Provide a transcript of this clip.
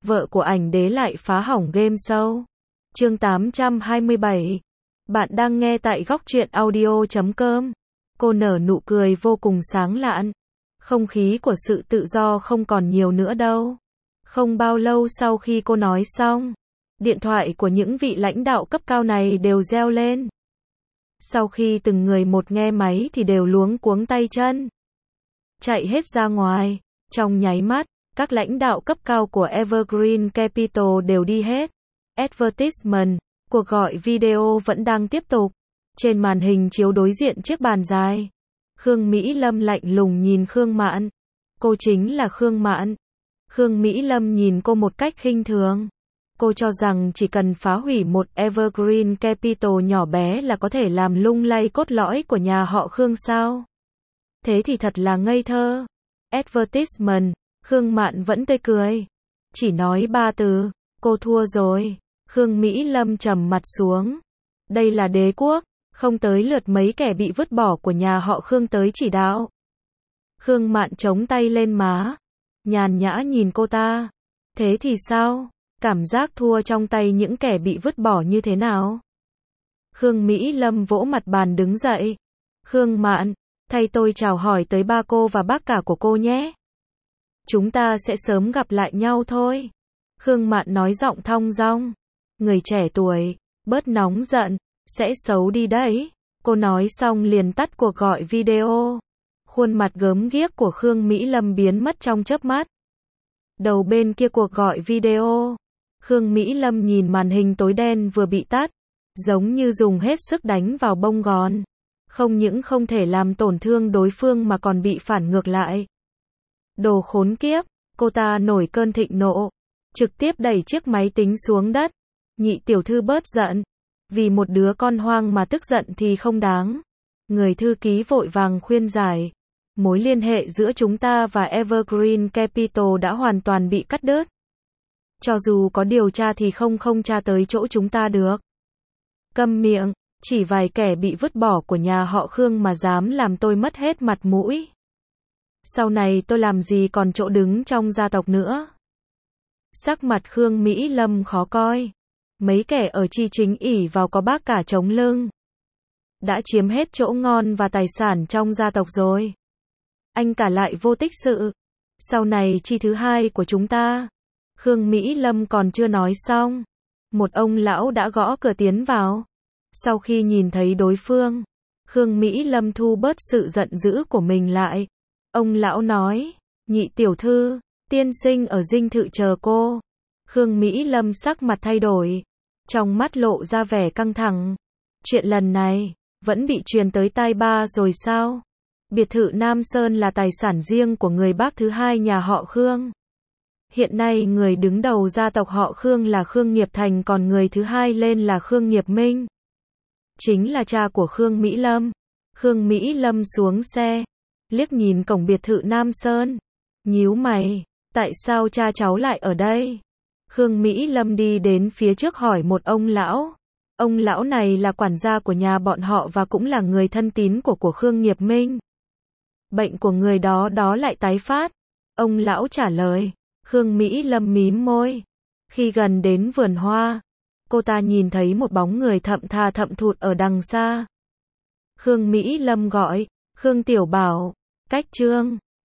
vợ của ảnh đế lại phá hỏng game show. Chương 827. Bạn đang nghe tại góc truyện audio.com. Cô nở nụ cười vô cùng sáng lạn. Không khí của sự tự do không còn nhiều nữa đâu. Không bao lâu sau khi cô nói xong, điện thoại của những vị lãnh đạo cấp cao này đều reo lên. Sau khi từng người một nghe máy thì đều luống cuống tay chân, chạy hết ra ngoài. Trong nháy mắt, các lãnh đạo cấp cao của Evergreen Capital đều đi hết. Advertisement, cuộc gọi video vẫn đang tiếp tục. Trên màn hình chiếu đối diện chiếc bàn dài, Khương Mỹ Lâm lạnh lùng nhìn Khương Mạn. Cô chính là Khương Mạn. Khương Mỹ Lâm nhìn cô một cách khinh thường. Cô cho rằng chỉ cần phá hủy một Evergreen Capital nhỏ bé là có thể làm lung lay cốt lõi của nhà họ Khương sao? Thế thì thật là ngây thơ. Advertisement, Khương Mạn vẫn tươi cười. Chỉ nói 3 từ, cô thua rồi. Khương Mỹ Lâm trầm mặt xuống. Đây là đế quốc, không tới lượt mấy kẻ bị vứt bỏ của nhà họ Khương tới chỉ đạo. Khương Mạn chống tay lên má, nhàn nhã nhìn cô ta. Thế thì sao? Cảm giác thua trong tay những kẻ bị vứt bỏ như thế nào? Khương Mỹ Lâm vỗ mặt bàn đứng dậy. Khương Mạn, thay tôi chào hỏi tới ba cô và bác cả của cô nhé. Chúng ta sẽ sớm gặp lại nhau thôi. Khương Mạn nói giọng thong dong. Người trẻ tuổi, bớt nóng giận, sẽ xấu đi đấy. Cô nói xong liền tắt cuộc gọi video. Khuôn mặt gớm ghiếc của Khương Mỹ Lâm biến mất trong chớp mắt. Đầu bên kia cuộc gọi video, Khương Mỹ Lâm nhìn màn hình tối đen vừa bị tắt, giống như dùng hết sức đánh vào bông gòn. Không những không thể làm tổn thương đối phương mà còn bị phản ngược lại. Đồ khốn kiếp, cô ta nổi cơn thịnh nộ, trực tiếp đẩy chiếc máy tính xuống đất. Nhị tiểu thư bớt giận, vì một đứa con hoang mà tức giận thì không đáng. Người thư ký vội vàng khuyên giải. Mối liên hệ giữa chúng ta và Evergreen Capital đã hoàn toàn bị cắt đứt. Cho dù có điều tra thì không tra tới chỗ chúng ta được. Câm miệng, chỉ vài kẻ bị vứt bỏ của nhà họ Khương mà dám làm tôi mất hết mặt mũi. Sau này tôi làm gì còn chỗ đứng trong gia tộc nữa. Sắc mặt Khương Mỹ Lâm khó coi. Mấy kẻ ở Chi Chính ỷ vào có bác cả chống lưng, đã chiếm hết chỗ ngon và tài sản trong gia tộc rồi. Anh cả lại vô tích sự. Sau này Chi thứ hai của chúng ta. Khương Mỹ Lâm còn chưa nói xong, một ông lão đã gõ cửa tiến vào. Sau khi nhìn thấy đối phương, Khương Mỹ Lâm thu bớt sự giận dữ của mình lại. Ông lão nói, nhị tiểu thư, tiên sinh ở dinh thự chờ cô. Khương Mỹ Lâm sắc mặt thay đổi, trong mắt lộ ra vẻ căng thẳng. Chuyện lần này, vẫn bị truyền tới tai ba rồi sao? Biệt thự Nam Sơn là tài sản riêng của người bác thứ hai nhà họ Khương. Hiện nay người đứng đầu gia tộc họ Khương là Khương Nghiệp Thành, còn người thứ hai lên là Khương Nghiệp Minh, chính là cha của Khương Mỹ Lâm. Khương Mỹ Lâm xuống xe, liếc nhìn cổng biệt thự Nam Sơn, nhíu mày, tại sao cha cháu lại ở đây? Khương Mỹ Lâm đi đến phía trước hỏi một ông lão. Ông lão này là quản gia của nhà bọn họ và cũng là người thân tín của Khương Nghiệp Minh. Bệnh của người đó lại tái phát. Ông lão trả lời. Khương Mỹ Lâm mím môi. Khi gần đến vườn hoa, cô ta nhìn thấy một bóng người thậm thà thậm thụt ở đằng xa. Khương Mỹ Lâm gọi, Khương Tiểu Bảo, cách Trương.